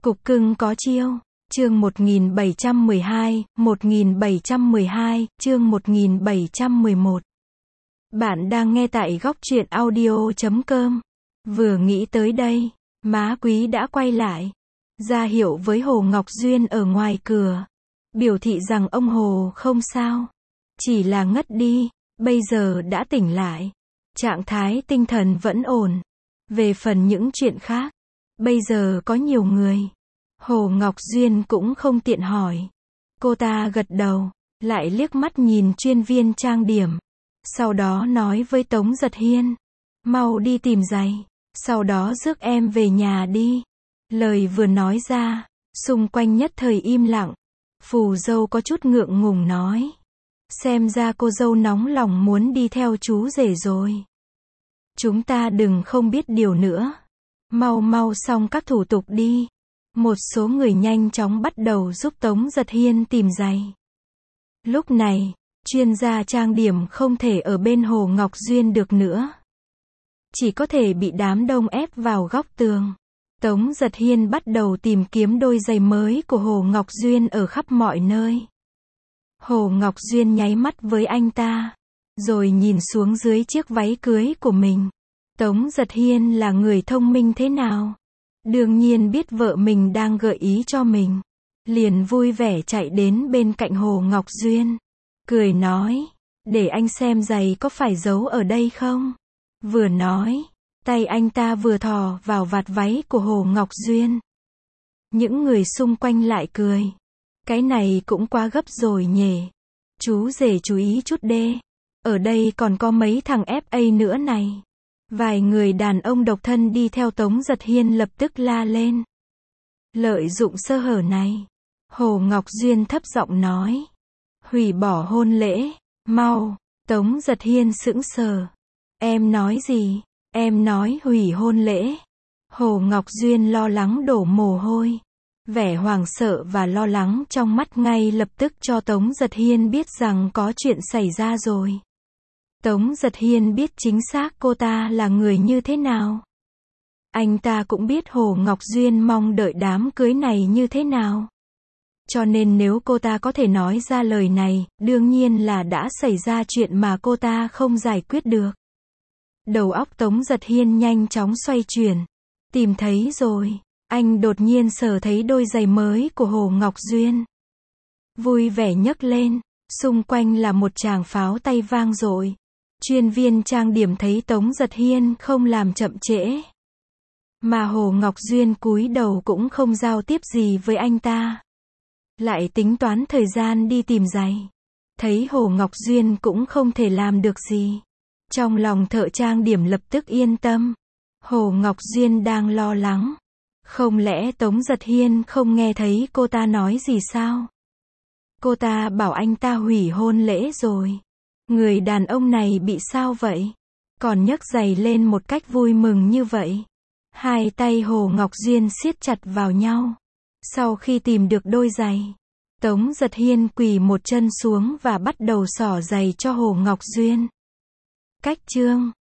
Cục cưng có chiêu. Chương 1712, 1712, chương 1711. Bạn đang nghe tại góc truyện audio.com. Vừa nghĩ tới đây, má Quý đã quay lại, ra hiệu với Hồ Ngọc Duyên ở ngoài cửa, biểu thị rằng ông Hồ không sao, chỉ là ngất đi, bây giờ đã tỉnh lại, trạng thái tinh thần vẫn ổn. Về phần những chuyện khác, bây giờ có nhiều người. Hồ Ngọc Duyên cũng không tiện hỏi. Cô ta gật đầu, lại liếc mắt nhìn chuyên viên trang điểm. Sau đó nói với Tống Giật Hiên, mau đi tìm giày, sau đó rước em về nhà đi. Lời vừa nói ra, xung quanh nhất thời im lặng. Phù dâu có chút ngượng ngùng nói, xem ra cô dâu nóng lòng muốn đi theo chú rể rồi. Chúng ta đừng không biết điều nữa. Mau mau xong các thủ tục đi. Một số người nhanh chóng bắt đầu giúp Tống Giật Hiên tìm giày. Lúc này, chuyên gia trang điểm không thể ở bên Hồ Ngọc Duyên được nữa. Chỉ có thể bị đám đông ép vào góc tường. Tống Giật Hiên bắt đầu tìm kiếm đôi giày mới của Hồ Ngọc Duyên ở khắp mọi nơi. Hồ Ngọc Duyên nháy mắt với anh ta, rồi nhìn xuống dưới chiếc váy cưới của mình. Tống Giật Hiên là người thông minh thế nào? Đương nhiên biết vợ mình đang gợi ý cho mình. Liền vui vẻ chạy đến bên cạnh Hồ Ngọc Duyên. Cười nói, để anh xem giày có phải giấu ở đây không? Vừa nói, tay anh ta vừa thò vào vạt váy của Hồ Ngọc Duyên. Những người xung quanh lại cười. Cái này cũng quá gấp rồi nhỉ. Chú rể chú ý chút đê. Ở đây còn có mấy thằng FA nữa này. Vài người đàn ông độc thân đi theo Tống Giật Hiên lập tức la lên. Lợi dụng sơ hở này, Hồ Ngọc Duyên thấp giọng nói, hủy bỏ hôn lễ, mau. Tống Giật Hiên sững sờ. Em nói gì? Em nói hủy hôn lễ. Hồ Ngọc Duyên lo lắng đổ mồ hôi. Vẻ hoảng sợ và lo lắng trong mắt ngay lập tức cho Tống Giật Hiên biết rằng có chuyện xảy ra rồi. Tống Giật Hiên biết chính xác cô ta là người như thế nào. Anh ta cũng biết Hồ Ngọc Duyên mong đợi đám cưới này như thế nào. Cho nên nếu cô ta có thể nói ra lời này, đương nhiên là đã xảy ra chuyện mà cô ta không giải quyết được. Đầu óc Tống Giật Hiên nhanh chóng xoay chuyển. Tìm thấy rồi. Anh đột nhiên sờ thấy đôi giày mới của Hồ Ngọc Duyên. Vui vẻ nhấc lên. Xung quanh là một tràng pháo tay vang dội. Chuyên viên trang điểm thấy Tống Giật Hiên không làm chậm trễ. Mà Hồ Ngọc Duyên cúi đầu cũng không giao tiếp gì với anh ta. Lại tính toán thời gian đi tìm giày. Thấy Hồ Ngọc Duyên cũng không thể làm được gì. Trong lòng thợ trang điểm lập tức yên tâm. Hồ Ngọc Duyên đang lo lắng. Không lẽ Tống Giật Hiên không nghe thấy cô ta nói gì sao? Cô ta bảo anh ta hủy hôn lễ rồi. Người đàn ông này bị sao vậy? Còn nhấc giày lên một cách vui mừng như vậy. Hai tay Hồ Ngọc Duyên siết chặt vào nhau. Sau khi tìm được đôi giày, Tống Giật Hiên quỳ một chân xuống và bắt đầu xỏ giày cho Hồ Ngọc Duyên. Cách chương